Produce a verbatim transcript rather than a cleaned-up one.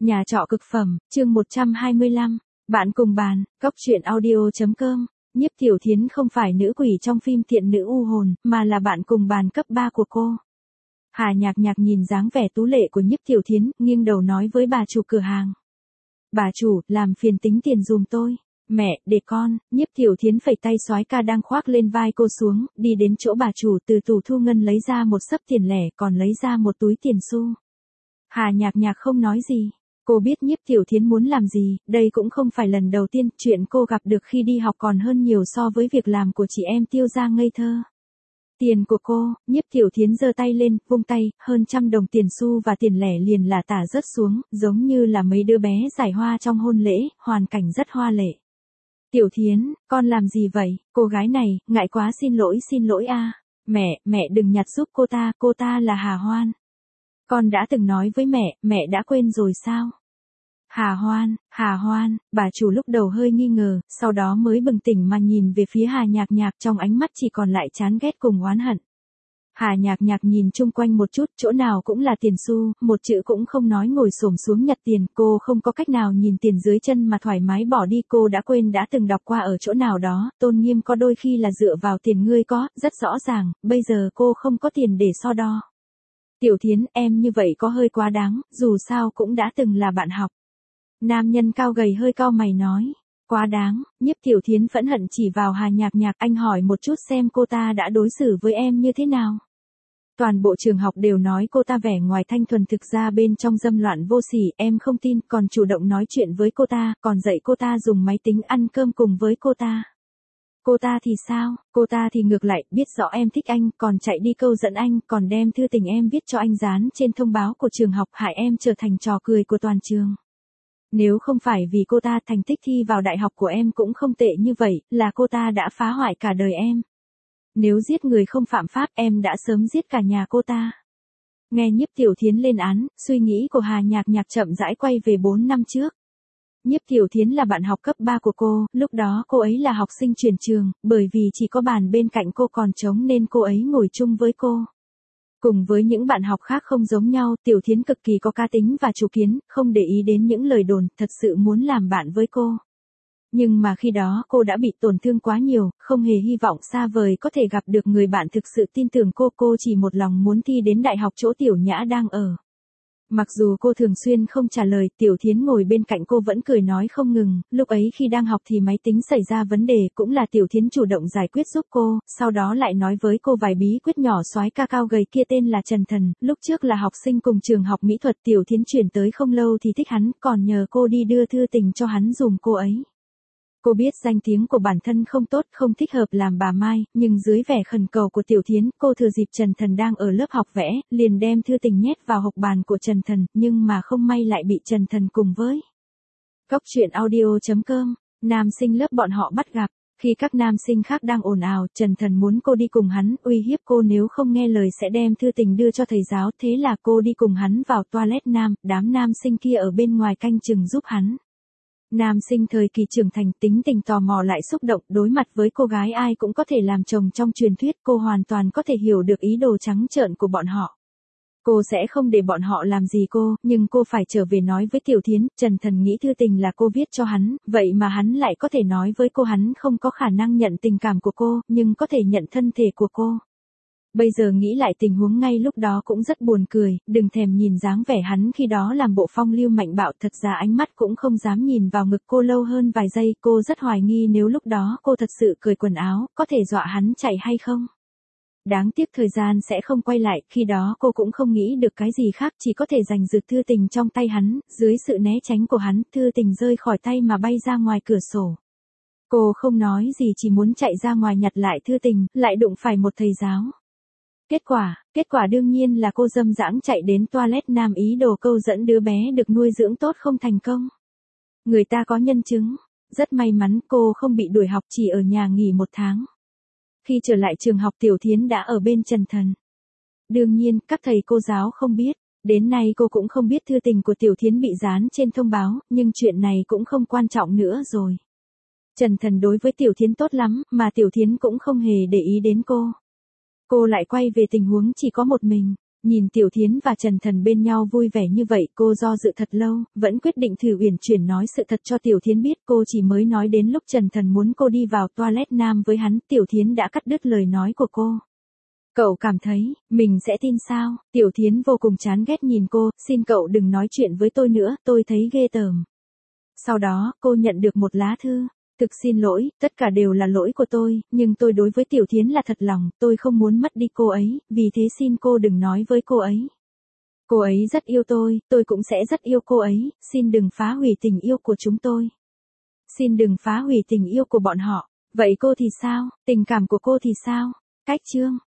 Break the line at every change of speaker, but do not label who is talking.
Nhà trọ cực phẩm, chương một trăm hai mươi lăm, bạn cùng bàn, cóc truyện audio.com. Nhiếp Tiểu Thiến không phải nữ quỷ trong phim Thiện nữ u hồn, mà là bạn cùng bàn cấp ba của cô. Hà Nhạc Nhạc nhìn dáng vẻ tú lệ của Nhiếp Tiểu Thiến, nghiêng đầu nói với bà chủ cửa hàng. Bà chủ, làm phiền tính tiền dùm tôi. Mẹ, để con. Nhiếp Tiểu Thiến phẩy tay soái ca đang khoác lên vai cô xuống, đi đến chỗ bà chủ, từ tủ thu ngân lấy ra một xấp tiền lẻ, còn lấy ra một túi tiền xu. Hà Nhạc Nhạc không nói gì. Cô biết Nhiếp Tiểu Thiến muốn làm gì, đây cũng không phải lần đầu tiên, chuyện cô gặp được khi đi học còn hơn nhiều so với việc làm của chị em Tiêu gia ngây thơ. Tiền của cô, Nhiếp Tiểu Thiến giơ tay lên, vung tay, hơn trăm đồng tiền xu và tiền lẻ liền là tả rớt xuống, giống như là mấy đứa bé giải hoa trong hôn lễ, hoàn cảnh rất hoa lệ. Tiểu Thiến, con làm gì vậy? Cô gái này, ngại quá xin lỗi xin lỗi a. Mẹ, mẹ đừng nhặt giúp cô ta, cô ta là Hà Hoan. Con đã từng nói với mẹ, mẹ đã quên rồi sao? Hà Hoan, Hà Hoan, bà chủ lúc đầu hơi nghi ngờ, sau đó mới bừng tỉnh mà nhìn về phía Hà Nhạc Nhạc, trong ánh mắt chỉ còn lại chán ghét cùng oán hận. Hà Nhạc Nhạc nhìn chung quanh một chút, chỗ nào cũng là tiền xu, một chữ cũng không nói, ngồi xổm xuống nhặt tiền, cô không có cách nào nhìn tiền dưới chân mà thoải mái bỏ đi, cô đã quên đã từng đọc qua ở chỗ nào đó, tôn nghiêm có đôi khi là dựa vào tiền ngươi có, rất rõ ràng, bây giờ cô không có tiền để so đo. Tiểu Thiến, em như vậy có hơi quá đáng, dù sao cũng đã từng là bạn học. Nam nhân cao gầy hơi cau mày nói. Quá đáng. Nhiếp Tiểu Thiến phẫn hận chỉ vào Hà Nhạc Nhạc, anh hỏi một chút xem cô ta đã đối xử với em như thế nào. Toàn bộ trường học đều nói cô ta vẻ ngoài thanh thuần, thực ra bên trong dâm loạn vô sỉ, em không tin, còn chủ động nói chuyện với cô ta, còn dạy cô ta dùng máy tính ăn cơm cùng với cô ta. Cô ta thì sao? Cô ta thì ngược lại, biết rõ em thích anh, còn chạy đi câu dẫn anh, còn đem thư tình em viết cho anh dán trên thông báo của trường học, hại em trở thành trò cười của toàn trường. Nếu không phải vì cô ta, thành tích thi vào đại học của em cũng không tệ như vậy, là cô ta đã phá hoại cả đời em. Nếu giết người không phạm pháp, em đã sớm giết cả nhà cô ta. Nghe Nhiếp Tiểu Thiến lên án, suy nghĩ của Hà Nhạc Nhạc chậm rãi quay về bốn năm trước. Nhiếp Tiểu Thiến là bạn học cấp ba của cô, lúc đó cô ấy là học sinh chuyển trường, bởi vì chỉ có bàn bên cạnh cô còn trống nên cô ấy ngồi chung với cô. Cùng với những bạn học khác không giống nhau, Tiểu Thiến cực kỳ có cá tính và chủ kiến, không để ý đến những lời đồn, thật sự muốn làm bạn với cô. Nhưng mà khi đó cô đã bị tổn thương quá nhiều, không hề hy vọng xa vời có thể gặp được người bạn thực sự tin tưởng cô, cô chỉ một lòng muốn thi đến đại học chỗ Tiểu Nhã đang ở. Mặc dù cô thường xuyên không trả lời, Tiểu Thiến ngồi bên cạnh cô vẫn cười nói không ngừng, lúc ấy khi đang học thì máy tính xảy ra vấn đề, cũng là Tiểu Thiến chủ động giải quyết giúp cô, sau đó lại nói với cô vài bí quyết nhỏ. Soái ca cao gầy kia tên là Trần Thần, lúc trước là học sinh cùng trường học mỹ thuật, Tiểu Thiến chuyển tới không lâu thì thích hắn, còn nhờ cô đi đưa thư tình cho hắn dùm cô ấy. Cô biết danh tiếng của bản thân không tốt, không thích hợp làm bà Mai, nhưng dưới vẻ khẩn cầu của Tiểu Thiến, cô thừa dịp Trần Thần đang ở lớp học vẽ, liền đem thư tình nhét vào hộc bàn của Trần Thần, nhưng mà không may lại bị Trần Thần cùng với cóc truyện audio.com, nam sinh lớp bọn họ bắt gặp. Khi các nam sinh khác đang ồn ào, Trần Thần muốn cô đi cùng hắn, uy hiếp cô nếu không nghe lời sẽ đem thư tình đưa cho thầy giáo, thế là cô đi cùng hắn vào toilet nam, đám nam sinh kia ở bên ngoài canh chừng giúp hắn. Nam sinh thời kỳ trưởng thành, tính tình tò mò lại xúc động, đối mặt với cô gái ai cũng có thể làm chồng trong truyền thuyết, cô hoàn toàn có thể hiểu được ý đồ trắng trợn của bọn họ. Cô sẽ không để bọn họ làm gì cô, nhưng cô phải trở về nói với Tiểu Thiến, Trần Thần nghĩ thư tình là cô viết cho hắn, vậy mà hắn lại có thể nói với cô hắn không có khả năng nhận tình cảm của cô, nhưng có thể nhận thân thể của cô. Bây giờ nghĩ lại tình huống ngay lúc đó cũng rất buồn cười, đừng thèm nhìn dáng vẻ hắn khi đó làm bộ phong lưu mạnh bạo, thật ra ánh mắt cũng không dám nhìn vào ngực cô lâu hơn vài giây, cô rất hoài nghi nếu lúc đó cô thật sự cởi quần áo, có thể dọa hắn chạy hay không. Đáng tiếc thời gian sẽ không quay lại, khi đó cô cũng không nghĩ được cái gì khác, chỉ có thể giành giật thư tình trong tay hắn, dưới sự né tránh của hắn, thư tình rơi khỏi tay mà bay ra ngoài cửa sổ. Cô không nói gì, chỉ muốn chạy ra ngoài nhặt lại thư tình, lại đụng phải một thầy giáo. Kết quả, kết quả đương nhiên là cô dâm dãng chạy đến toilet nam ý đồ câu dẫn đứa bé được nuôi dưỡng tốt không thành công. Người ta có nhân chứng. Rất may mắn cô không bị đuổi học, chỉ ở nhà nghỉ một tháng. Khi trở lại trường học, Tiểu Thiến đã ở bên Trần Thần. Đương nhiên, các thầy cô giáo không biết. Đến nay cô cũng không biết thư tình của Tiểu Thiến bị dán trên thông báo, nhưng chuyện này cũng không quan trọng nữa rồi. Trần Thần đối với Tiểu Thiến tốt lắm, mà Tiểu Thiến cũng không hề để ý đến cô. Cô lại quay về tình huống chỉ có một mình. Nhìn Tiểu Thiến và Trần Thần bên nhau vui vẻ như vậy, cô do dự thật lâu, vẫn quyết định thử uyển chuyển nói sự thật cho Tiểu Thiến biết. Cô chỉ mới nói đến lúc Trần Thần muốn cô đi vào toilet nam với hắn, Tiểu Thiến đã cắt đứt lời nói của cô. Cậu cảm thấy, mình sẽ tin sao? Tiểu Thiến vô cùng chán ghét nhìn cô, xin cậu đừng nói chuyện với tôi nữa, tôi thấy ghê tởm. Sau đó, cô nhận được một lá thư. Thực xin lỗi, tất cả đều là lỗi của tôi, nhưng tôi đối với Tiểu Thiến là thật lòng, tôi không muốn mất đi cô ấy, vì thế xin cô đừng nói với cô ấy. Cô ấy rất yêu tôi, tôi cũng sẽ rất yêu cô ấy, xin đừng phá hủy tình yêu của chúng tôi. Xin đừng phá hủy tình yêu của bọn họ. Vậy cô thì sao? Tình cảm của cô thì sao? Cách chương